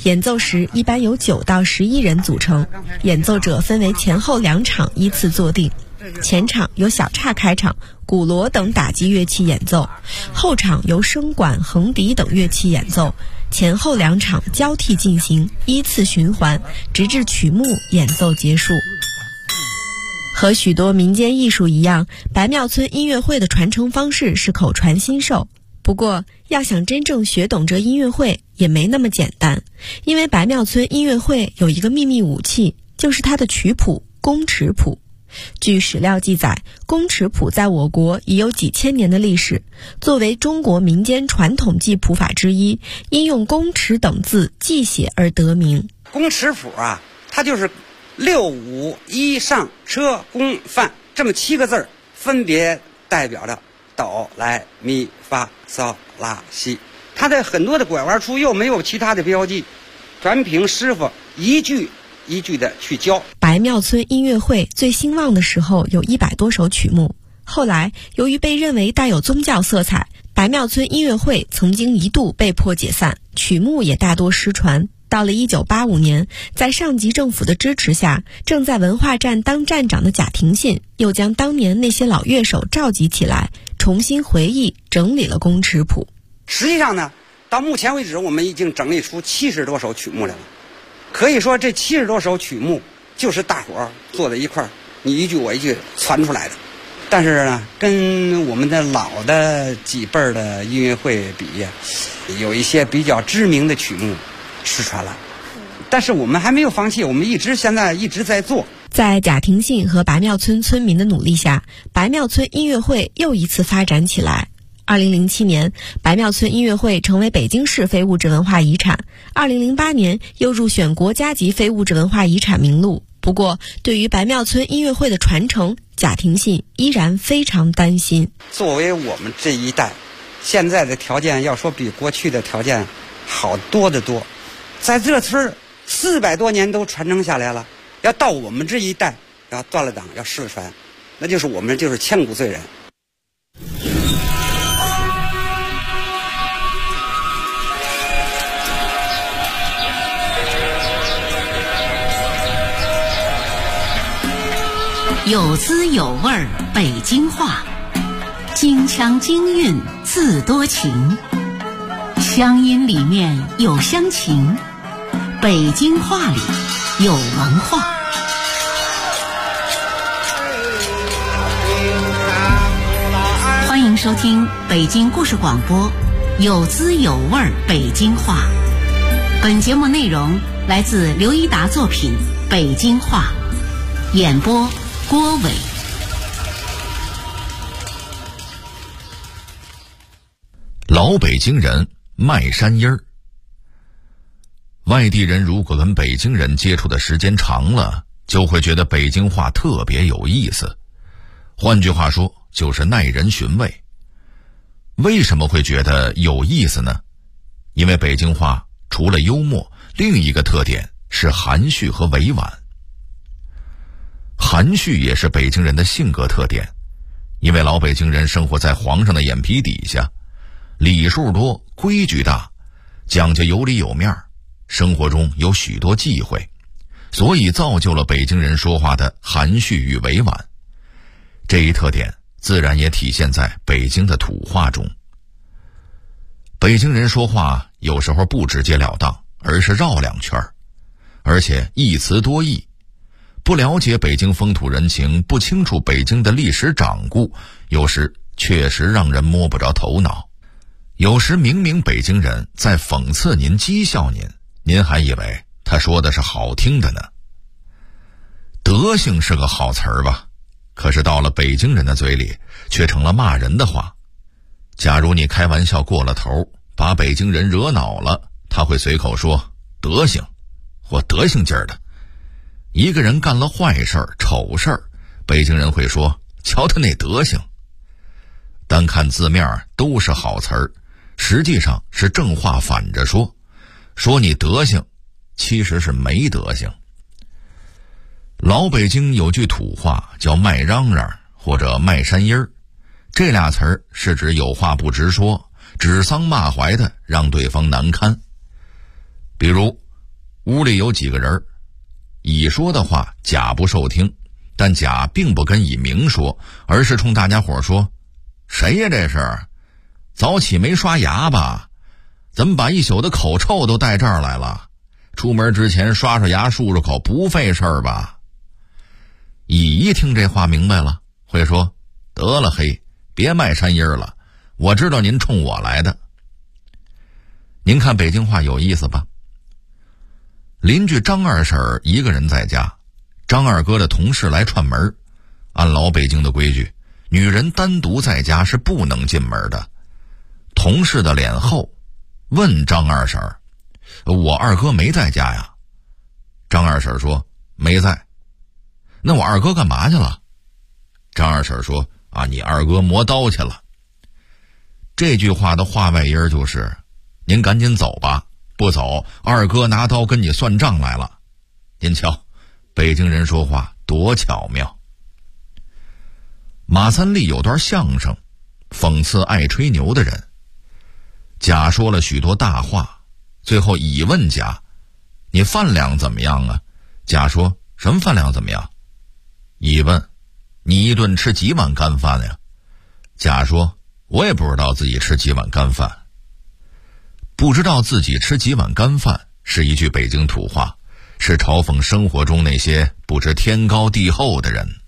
演奏时一般由9到11人组成，演奏者分为前后2场依次坐定。前场由小叉开场，鼓锣等打击乐器演奏；后场由笙管、横笛等乐器演奏。前后2场交替进行，依次循环，直至曲目演奏结束。和许多民间艺术一样，白庙村音乐会的传承方式是口传心授。不过，要想真正学懂这音乐会也没那么简单，因为白庙村音乐会有一个秘密武器，就是它的曲谱宫尺谱。据史料记载，宫尺谱在我国已有几千年的历史，作为中国民间传统记谱法之一，因用宫尺等字记写而得名。 宫尺谱啊，它就是6、5、1上车宫范这么7个字，分别代表着哆来咪发嗦拉西。它的很多的拐弯处又没有其他的标记，全凭师傅一句一句的去教。 白庙村音乐会最兴旺的时候有100多首曲目，后来由于被认为带有宗教色彩，白庙村音乐会曾经一度被迫解散，曲目也大多失传。到了1985年，在上级政府的支持下，正在文化站当站长的贾廷信又将当年那些老乐手召集起来，重新回忆整理了宫尺谱。 实际上呢，到目前为止我们已经整理出70多首曲目来了。可以说这70多首曲目就是大伙儿坐在一块儿，你一句我一句传出来的。但是呢，跟我们的老的几辈儿的音乐会比，有一些比较知名的曲目失传了。但是我们还没有放弃，我们现在一直在做。 在贾廷信和白庙村村民的努力下，白庙村音乐会又一次发展起来。2007年，白庙村音乐会成为北京市非物质文化遗产。2008年又入选国家级非物质文化遗产名录。不过，对于白庙村音乐会的传承，贾廷信依然非常担心。 作为我们这一代，现在的条件要说比过去的条件好多得多。在这村400多年都传承下来了，要到我们这一代要断了档，要失了传，那就是我们就是千古罪人。 有滋有味儿北京话，京腔京韵字多情，乡音里面有乡情，北京话里有文化。欢迎收听北京故事广播有滋有味儿北京话。本节目内容来自刘一达作品《北京话》，演播郭伟。 老北京人卖山烟儿。外地人如果跟北京人接触的时间长了，就会觉得北京话特别有意思。换句话说，就是耐人寻味。为什么会觉得有意思呢？因为北京话除了幽默，另一个特点是含蓄和委婉。含蓄也是北京人的性格特点，因为老北京人生活在皇上的眼皮底下，礼数多，规矩大，讲究有理有面，生活中有许多忌讳，所以造就了北京人说话的含蓄与委婉。这一特点自然也体现在北京的土话中。北京人说话有时候不直截了当，而是绕两圈，而且一词多义。不了解北京风土人情，不清楚北京的历史掌故，有时确实让人摸不着头脑。有时明明北京人在讽刺您、讥笑您，您还以为他说的是好听的呢。德行是个好词儿吧，可是到了北京人的嘴里却成了骂人的话。假如你开玩笑过了头，把北京人惹恼了，他会随口说德行或德行劲儿的。一个人干了坏事儿、丑事儿，北京人会说瞧他那德行。单看字面都是好词儿，实际上是正话反着说，说你德行其实是没德行。老北京有句土话叫卖嚷嚷或者卖山音儿，这俩词儿是指有话不直说，指桑骂槐的让对方难堪。比如里有几个人，乙说的话甲不受听，但甲并不跟乙明说，而是冲大家伙说：谁呀这是？早起没刷牙吧？怎么把一宿的口臭都带这儿来了？出门之前刷刷牙漱漱口不费事儿吧？乙一听这话明白了，会说：得了嘿，别卖山音儿了，我知道您冲我来的。您看北京话有意思吧？邻居张二婶一个人在家，张二哥的同事来串门，按老北京的规矩，女人单独在家是不能进门的。同事的脸厚，问张二婶：我二哥没在家呀？张二婶说：没在。那我二哥干嘛去了？张二婶说：你二哥磨刀去了。这句话的话外音就是您赶紧走吧，不走二哥拿刀跟你算账来了。您瞧北京人说话多巧妙。马三立有段相声讽刺爱吹牛的人。甲说了许多大话，最后乙问甲：你饭量怎么样啊？甲说：什么饭量怎么样？乙问：你一顿吃几碗干饭呀？甲说：我也不知道自己吃几碗干饭。不知道自己吃几碗干饭是一句北京土话，是嘲讽生活中那些不知天高地厚的人。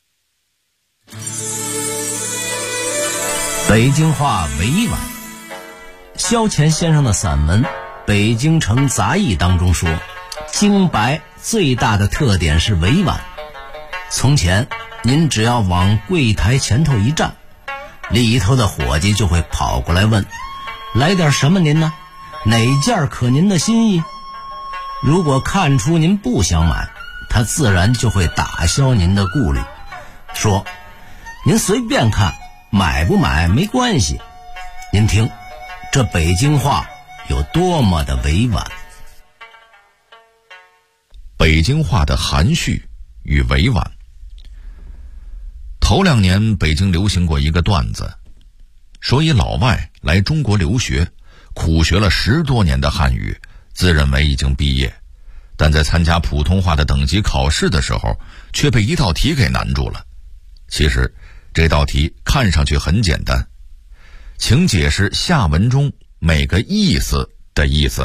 北京话委婉。萧乾先生的散文《北京城杂役》当中说，京白最大的特点是委婉。从前您只要往柜台前头一站，里头的伙计就会跑过来问：来点什么您呢？哪件可您的心意？如果看出您不想买，他自然就会打消您的顾虑，说：您随便看，买不买没关系。您听这北京话有多么的委婉。 北京话的含蓄与委婉。头2年北京流行过一个段子，说一老外来中国留学，苦学了10多年的汉语，自认为已经毕业，但在参加普通话的等级考试的时候，却被一道题给难住了。其实这道题看上去很简单，请解释下文中每个意思的意思。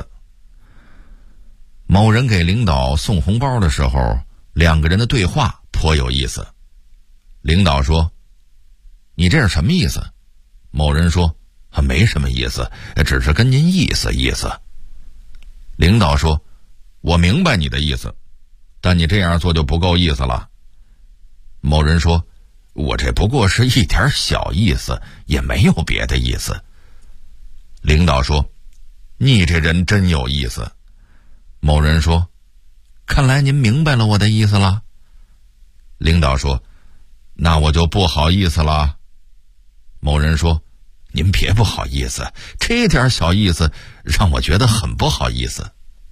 某人给领导送红包的时候，2个人的对话颇有意思。领导说：你这是什么意思？某人说：没什么意思，只是跟您意思意思。领导说：我明白你的意思，但你这样做就不够意思了。某人说：我这不过是一点小意思，也没有别的意思。领导说：你这人真有意思。某人说：看来您明白了我的意思了。领导说：那我就不好意思了。某人说：您别不好意思，这点小意思让我觉得很不好意思。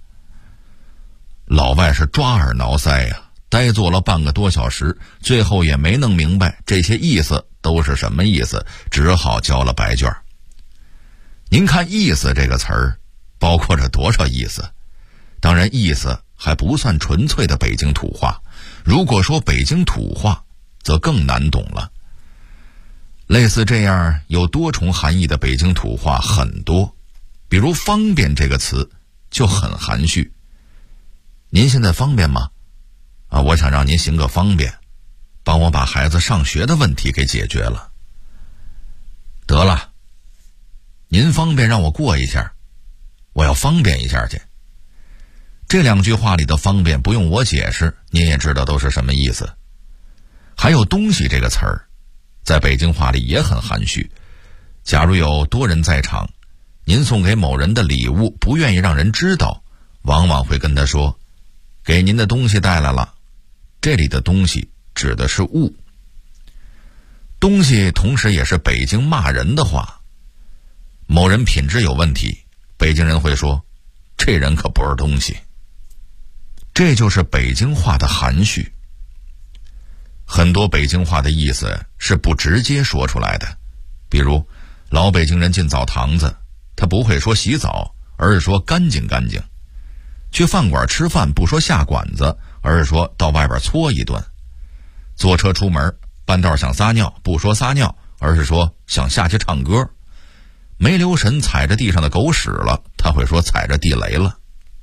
老外是抓耳挠腮呀，呆坐了半个多小时，最后也没弄明白这些意思都是什么意思，只好交了白卷。您看意思这个词儿包括着多少意思？当然意思还不算纯粹的北京土话，如果说北京土话则更难懂了。类似这样有多重含义的北京土话很多，比如方便这个词就很含蓄。您现在方便吗？我想让您行个方便，帮我把孩子上学的问题给解决了。得了，您方便让我过一下，我要方便一下去。这2句话里的方便不用我解释，您也知道都是什么意思。还有东西这个词儿，在北京话里也很含蓄。假如有多人在场，您送给某人的礼物不愿意让人知道，往往会跟他说：给您的东西带来了。这里的东西指的是物。东西同时也是北京骂人的话。某人品质有问题，北京人会说：这人可不是东西。这就是北京话的含蓄。很多北京话的意思是不直接说出来的，比如老北京人进澡堂子，他不会说洗澡，而是说干净干净。 去饭馆吃饭不说下馆子，而是说到外边搓一顿。坐车出门，半道想撒尿不说撒尿，而是说想下去唱歌。没留神踩着地上的狗屎了，他会说踩着地雷了。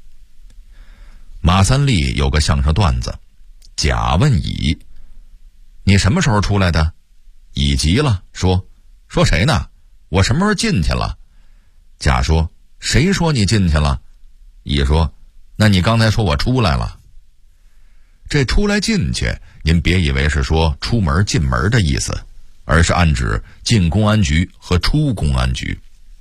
马三立有个相声段子，甲问乙：你什么时候出来的？乙急了，说谁呢？我什么时候进去了？甲说：谁说你进去了？乙说：那你刚才说我出来了。这出来进去，您别以为是说出门进门的意思，而是暗指进公安局和出公安局。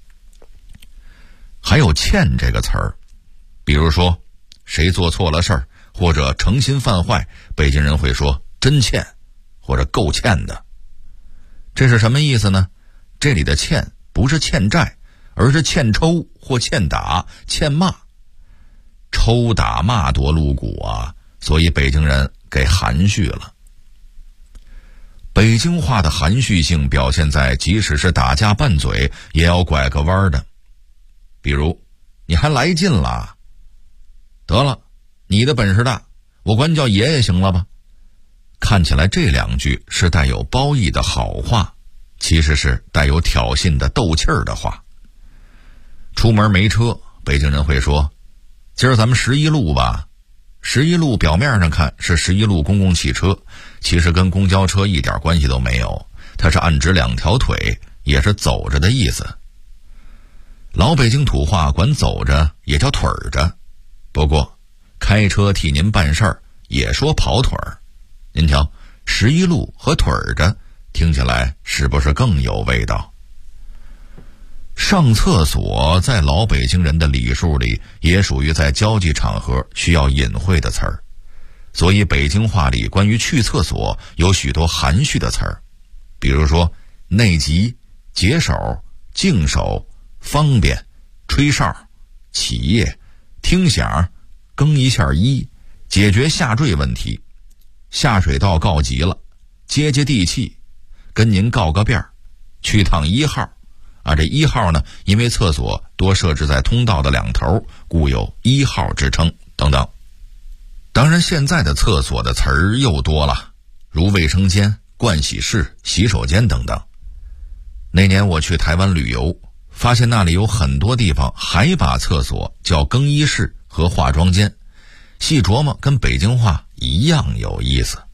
还有欠这个词儿，比如说谁做错了事儿或者诚心犯坏，北京人会说真欠或者够欠的。这是什么意思呢？这里的欠不是欠债，而是欠抽或欠打、欠骂。抽打骂多露骨啊，所以北京人给含蓄了。北京话的含蓄性表现在即使是打架拌嘴也要拐个弯的。比如你还来劲了，得了，你的本事大，我管你叫爷爷行了吧。看起来这两句是带有褒义的好话，其实是带有挑衅的斗气儿的话。出门没车，北京人会说今儿咱们11路吧。11路表面上看是11路公共汽车，其实跟公交车一点关系都没有，它是暗指两条腿，也是走着的意思。老北京土话管走着也叫腿儿着，不过开车替您办事儿也说跑腿儿。您瞧11路和腿儿着听起来是不是更有味道？上厕所在老北京人的礼数里也属于在交际场合需要隐晦的词儿，所以北京话里关于去厕所有许多含蓄的词儿，比如说内急、解手、净手、方便、吹哨、起夜、听响、更一下衣、解决下坠问题、下水道告急了、接地气、跟您告个遍、去趟1号啊，这1号呢，因为厕所多设置在通道的两头，故有1号之称等等。当然现在的厕所的词儿又多了，如卫生间、盥洗室、洗手间等等。那年我去台湾旅游，发现那里有很多地方还把厕所叫更衣室和化妆间，细琢磨跟北京话一样有意思。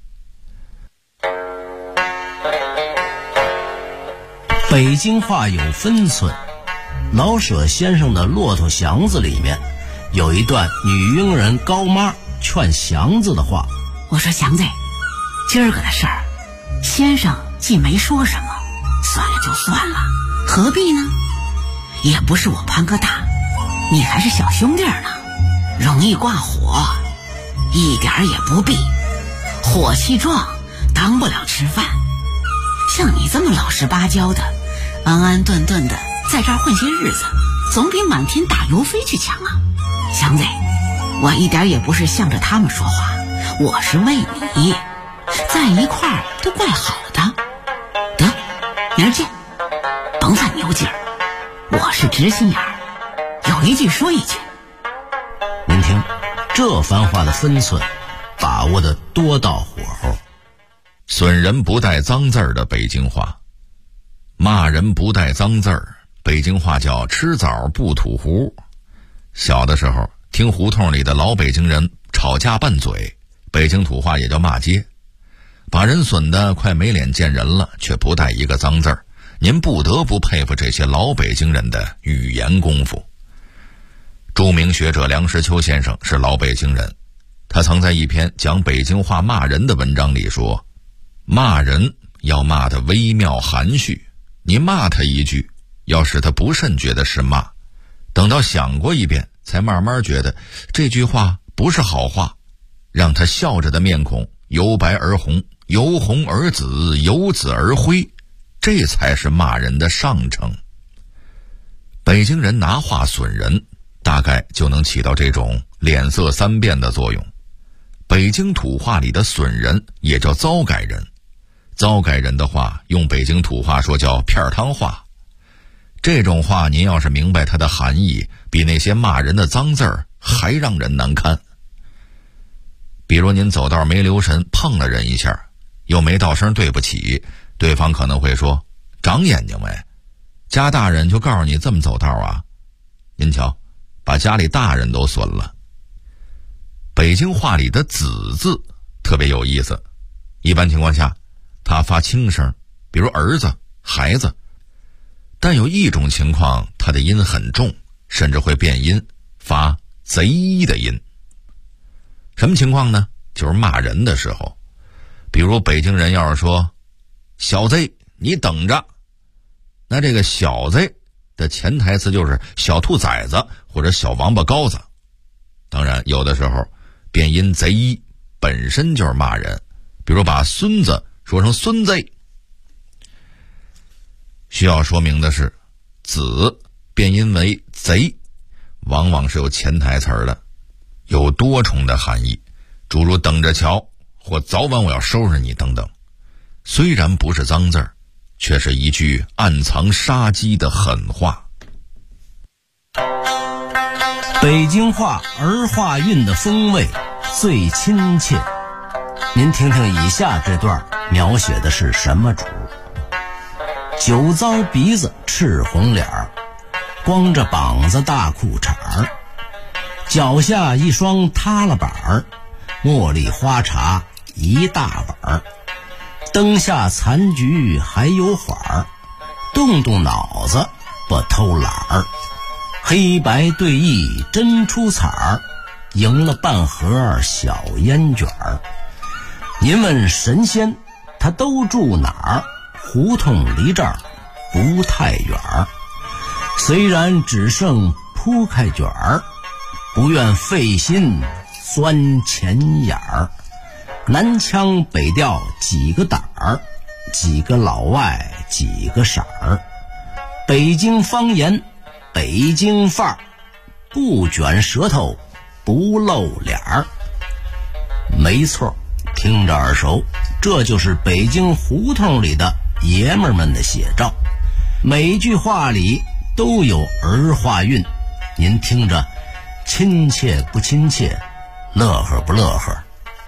北京话有分寸，老舍先生的《骆驼祥子》里面有一段女佣人高妈劝祥子的话。 我说祥子，今儿个的事儿，先生既没说什么，算了就算了，何必呢？也不是我潘哥大，你还是小兄弟呢，容易挂火，一点也不必。火气壮，当不了吃饭。像你这么老实巴交的，安安顿顿的在这儿混些日子，总比满天打油飞去强啊！祥子，我一点也不是向着他们说话，我是为你，在一块儿都怪好的。得，明儿见，甭犯牛劲儿，我是直心眼儿，有一句说一句。 您听，这番话的分寸把握的多到火候。 损人不带脏字儿的北京话，骂人不带脏字儿，北京话叫吃枣不吐壶。小的时候听胡同里的老北京人吵架拌嘴，北京土话也叫骂街，把人损得快没脸见人了，却不带一个脏字儿。您不得不佩服这些老北京人的语言功夫。著名学者梁实秋先生是老北京人，他曾在一篇讲北京话骂人的文章里说，骂人要骂得微妙含蓄，你骂他一句，要使他不甚觉得是骂，等到想过一遍，才慢慢觉得这句话不是好话，让他笑着的面孔由白而红，由红而紫，由紫而灰，这才是骂人的上乘。北京人拿话损人，大概就能起到这种脸色三变的作用。北京土话里的损人也叫糟改人，糟改人的话用北京土话说叫片儿汤话。这种话您要是明白它的含义，比那些骂人的脏字儿还让人难堪。比如您走道没留神碰了人一下，又没道声对不起，对方可能会说：长眼睛没？家大人就告诉你这么走道啊？您瞧，把家里大人都损了。北京话里的子字特别有意思，一般情况下它发轻声，比如儿子、孩子，但有一种情况它的音很重，甚至会变音，发贼的音。什么情况呢？就是骂人的时候。比如北京人要是说小贼你等着，那这个小贼的潜台词就是小兔崽子或者小王八羔子。当然有的时候变音贼本身就是骂人，比如把孙子说成孙子。需要说明的是，子变音为贼往往是有潜台词的，有多重的含义，诸如等着瞧或早晚我要收拾你等等。虽然不是脏字儿，却是一句暗藏杀机的狠话。 北京话儿化韵的风味最亲切，您听听以下这段描写的是什么主？酒糟鼻子赤红脸儿，光着膀子大裤衩儿，脚下一双塌了板儿，茉莉花茶一大碗儿，灯下残局还有缓儿，动动脑子不偷懒儿，黑白对弈真出彩儿，赢了半盒小烟卷儿。您问神仙他都住哪儿？胡同离这儿不太远儿，虽然只剩铺开卷儿，不愿费心钻钱眼儿。南腔北调几个胆儿，几个老外几个色儿，北京方言北京范儿，不卷舌头不露脸儿。没错，听着耳熟，这就是北京胡同里的爷们儿们的写照，每句话里都有儿化韵，您听着亲切不亲切，乐呵不乐呵？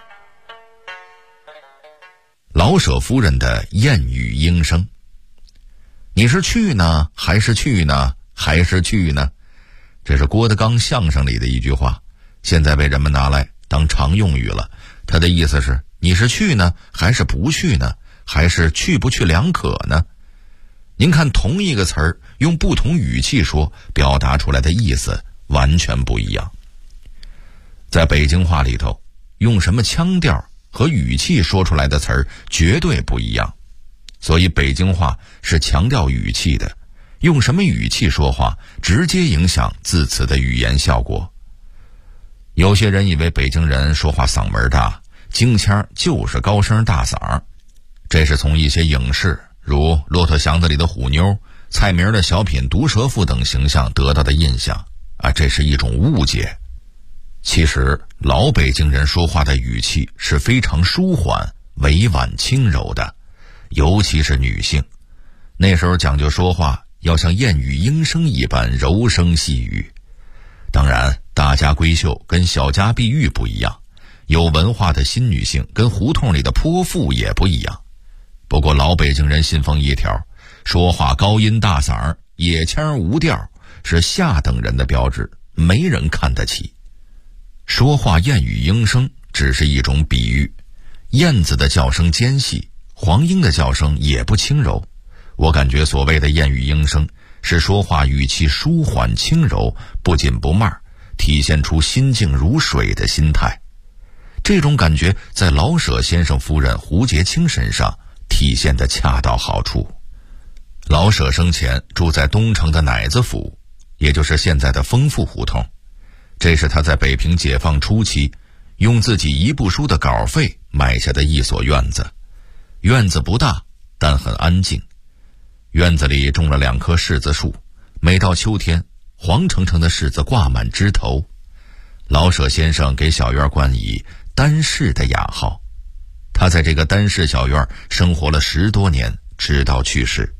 老舍夫人的谚语应声，你是去呢还是去呢还是去呢？这是郭德纲相声里的一句话，现在被人们拿来当常用语了。他的意思是，你是去呢还是不去呢？还是去不去两可呢？您看同一个词儿用不同语气说，表达出来的意思完全不一样。在北京话里头，用什么腔调和语气说出来的词儿绝对不一样，所以北京话是强调语气的，用什么语气说话直接影响字词的语言效果。有些人以为北京人说话嗓门大，京腔就是高声大嗓，这是从一些影视如《骆驼祥子》里的虎妞、蔡明的小品《毒舌妇》等形象得到的印象啊，这是一种误解。其实老北京人说话的语气是非常舒缓、委婉轻柔的，尤其是女性，那时候讲究说话要像谚语应声一般柔声细语。当然大家闺秀跟小家碧玉不一样，有文化的新女性跟胡同里的泼妇也不一样。不过老北京人信奉一条，说话高音大嗓、野腔无调是下等人的标志，没人看得起。说话谚语应声只是一种比喻，燕子的叫声尖细，黄莺的叫声也不轻柔。我感觉所谓的谚语应声是说话语气舒缓轻柔，不紧不慢，体现出心静如水的心态。这种感觉在老舍先生夫人胡洁清身上体现得恰到好处。老舍生前住在东城的乃子府，也就是现在的丰富胡同，这是他在北平解放初期用自己一部书的稿费买下的一所院子。院子不大，但很安静。院子里种了2棵柿子树，每到秋天，黄澄澄的柿子挂满枝头。老舍先生给小院冠以单柿的雅号，他在这个单柿小院生活了10多年，直到去世。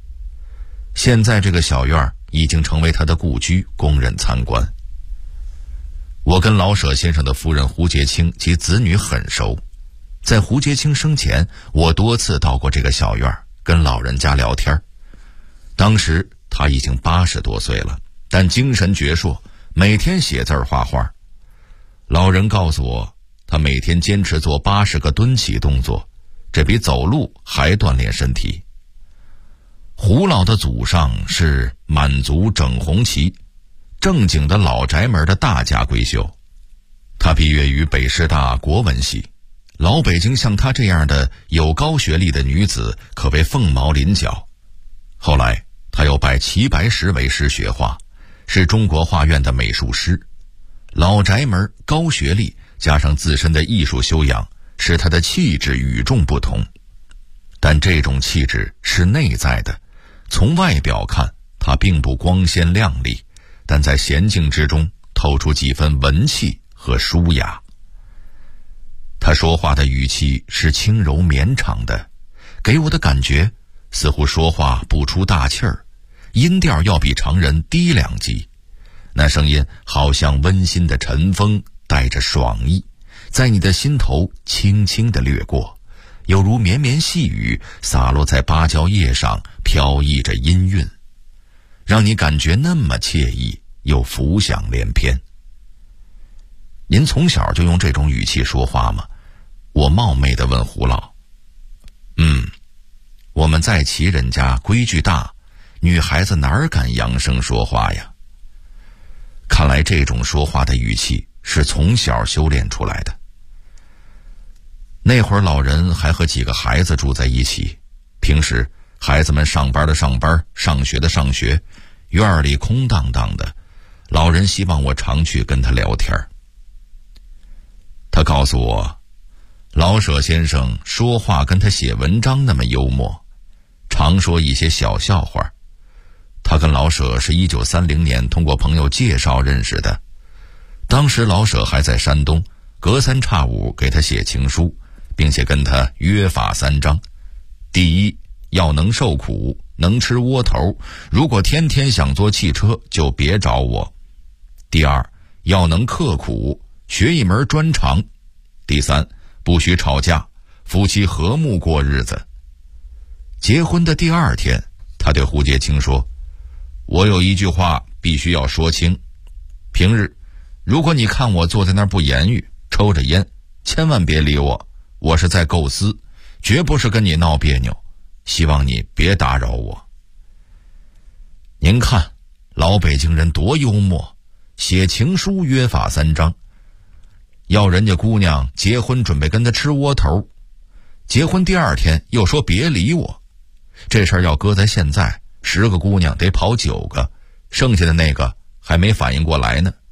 现在这个小院已经成为他的故居，供人参观。 我跟老舍先生的夫人胡洁清及子女很熟，在胡洁清生前，我多次到过这个小院跟老人家聊天。当时他已经80多岁了，但精神矍铄，每天写字画画。老人告诉我，他每天坚持做80个蹲起动作，这比走路还锻炼身体。胡老的祖上是满族整红旗，正经的老宅门的大家闺秀。他毕业于北师大国文系，老北京像她这样的有高学历的女子可谓凤毛麟角。后来她又拜齐白石为师学画，是中国画院的美术师。老宅门高学历加上自身的艺术修养，使她的气质与众不同。但这种气质是内在的，从外表看她并不光鲜亮丽，但在娴静之中透出几分文气和舒雅。她说话的语气是轻柔绵长的，给我的感觉似乎说话不出大气儿，音调要比常人低2级。那声音好像温馨的晨风，带着爽意，在你的心头轻轻地掠过，犹如绵绵细雨洒落在芭蕉叶上，飘逸着音韵，让你感觉那么惬意，又浮想联翩。您从小就用这种语气说话吗？我冒昧地问胡老。我们在齐人家规矩大，女孩子哪敢扬声说话呀？看来这种说话的语气是从小修炼出来的。那会儿老人还和几个孩子住在一起，平时孩子们上班的上班，上学的上学，院里空荡荡的，老人希望我常去跟他聊天。他告诉我，老舍先生说话跟他写文章那么幽默，常说一些小笑话。他跟老舍是1930年通过朋友介绍认识的，当时老舍还在山东，隔三差五给他写情书，并且跟他约法3章：第一，要能受苦，能吃窝头，如果天天想坐汽车就别找我；第二，要能刻苦，学一门专长；第三，不许吵架，夫妻和睦过日子。结婚的第2天，他对胡洁清说，我有一句话必须要说清，平日如果你看我坐在那儿不言语，抽着烟，千万别理我，我是在构思，绝不是跟你闹别扭，希望你别打扰我。您看老北京人多幽默，写情书约法3章，要人家姑娘结婚准备跟他吃窝头，结婚第2天又说别理我。这事儿要搁在现在，10个姑娘得跑9个，剩下的那个还没反应过来呢。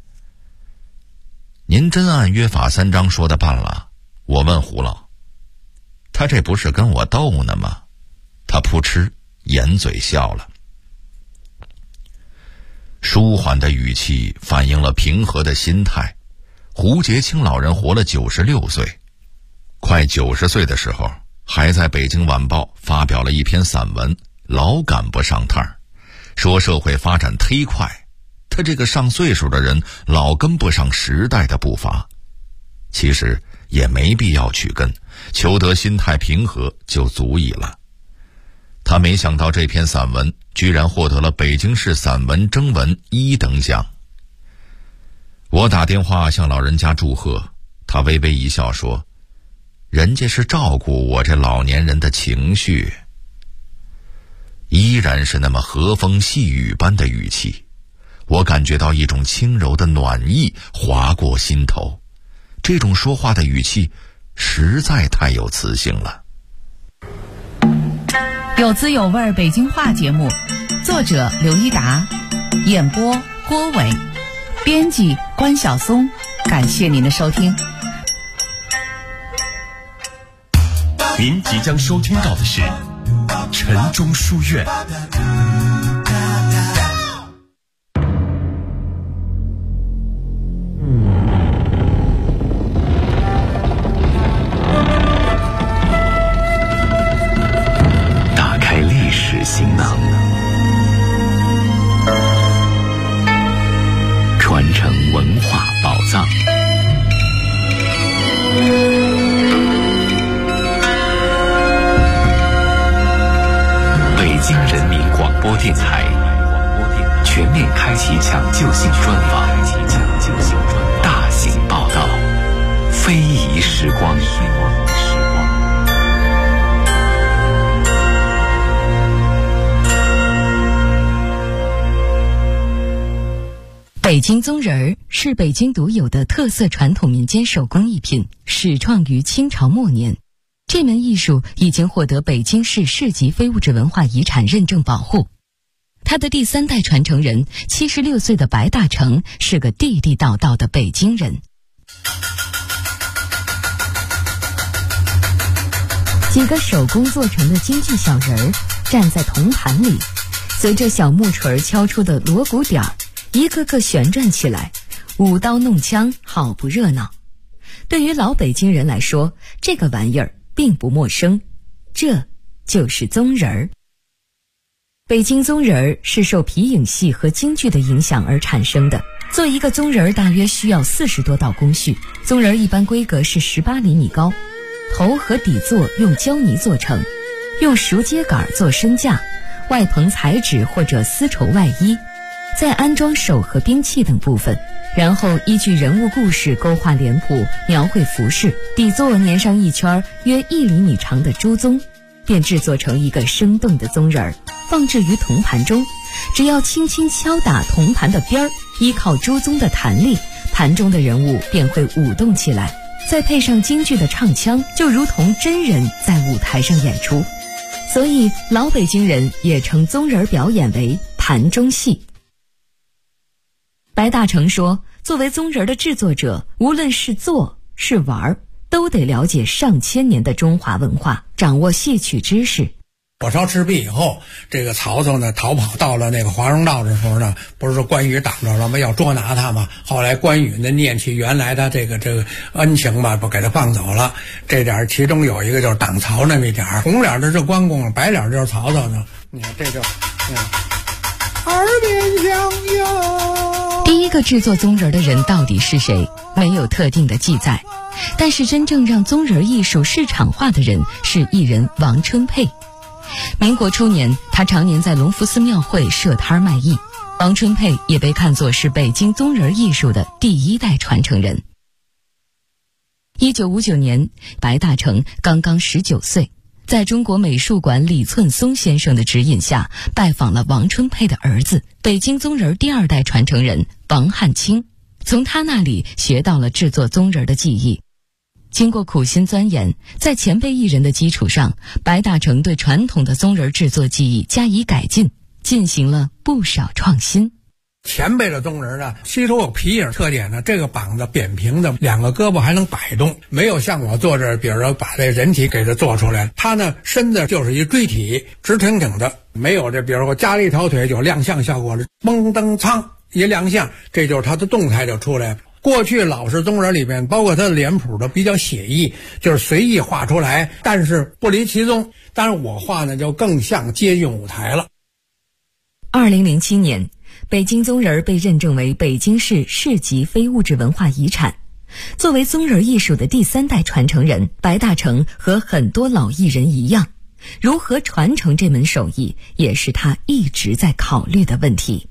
您真按约法3章说的办了？我问胡老。他这不是跟我斗呢吗？他扑哧掩嘴笑了。舒缓的语气反映了平和的心态。胡洁清老人活了96岁，快90岁的时候，还在北京晚报发表了一篇散文，老赶不上趟，说社会发展忒快，他这个上岁数的人老跟不上时代的步伐。其实也没必要去跟，求得心态平和就足矣了。他没想到这篇散文居然获得了北京市散文征文1等奖。我打电话向老人家祝贺，他微微一笑说，人家是照顾我这老年人的情绪。依然是那么和风细雨般的语气，我感觉到一种轻柔的暖意划过心头。这种说话的语气实在太有磁性了。 有滋有味北京话节目，作者刘一达，演播郭伟，编辑关晓松。感谢您的收听。 您即将收听到的是晨钟书院。 打开历史行囊，传承文化宝播电台全面开启抢救性专访，大型报道，非遗时光。 北京宗人儿是北京独有的特色传统民间手工艺品，始创于清朝末年。这门艺术已经获得北京市市级非物质文化遗产认证保护。他的第3代传承人76岁的白大成是个地地道道的北京人。几个手工做成的京剧小人儿站在铜盘里，随着小木锤敲出的锣鼓点儿，一个个旋转起来，舞刀弄枪，好不热闹。对于老北京人来说，这个玩意儿并不陌生，这就是宗人儿。北京宗人儿是受皮影戏和京剧的影响而产生的。做一个宗人儿大约需要40多道工序，宗人儿一般规格是18厘米高，头和底座用胶泥做成，用熟秸秆做身架，外棚彩纸或者丝绸外衣，再安装手和兵器等部分，然后依据人物故事勾画脸谱，描绘服饰，底座粘上一圈约1厘米长的猪鬃，便制作成一个生动的宗人儿，放置于铜盘中。只要轻轻敲打铜盘的边儿，依靠猪鬃的弹力，盘中的人物便会舞动起来，再配上京剧的唱腔，就如同真人在舞台上演出。所以老北京人也称宗人表演为盘中戏。白大成说，作为宗人的制作者，无论是做是玩，都得了解上千年的中华文化，掌握戏曲知识。 火烧赤壁以后，这个曹操呢逃跑到了那个华容道的时候呢，不是说关羽挡着了吗？要捉拿他嘛。后来关羽呢念起原来的这个恩情吧，不给他放走了。这点其中有一个就是挡曹那么一点，红脸的是关公，白脸就是曹操呢。你看这就，耳边响哟。 第一个制作宗人的人到底是谁？没有特定的记载。但是真正让宗人艺术市场化的人是艺人王春佩。民国初年，他常年在隆福寺庙会设摊卖艺。王春佩也被看作是北京宗人艺术的第1代传承人。1959年，白大成刚刚19岁，在中国美术馆李寸松先生的指引下，拜访了王春佩的儿子，北京宗人第2代传承人王汉卿，从他那里学到了制作宗人的技艺。经过苦心钻研，在前辈艺人的基础上，白大成对传统的宗人制作技艺加以改进，进行了不少创新。 前辈的宗人呢，吸收有皮影特点呢，这个膀子扁平的，2个胳膊还能摆动，没有像我做这，比如说把这人体给它做出来，他呢身子就是一锥体，直挺挺的，没有这比如说加了一条腿有亮相效果了，嘣噔噌一亮相，这就是他的动态就出来。过去老式宗人里面，包括他的脸谱都比较写意，就是随意画出来，但是不离其宗。但是我画呢，就更像接近舞台了。 2007年，北京宗人被认证为北京市市级非物质文化遗产。作为宗人艺术的第3代传承人，白大成和很多老艺人一样，如何传承这门手艺，也是他一直在考虑的问题。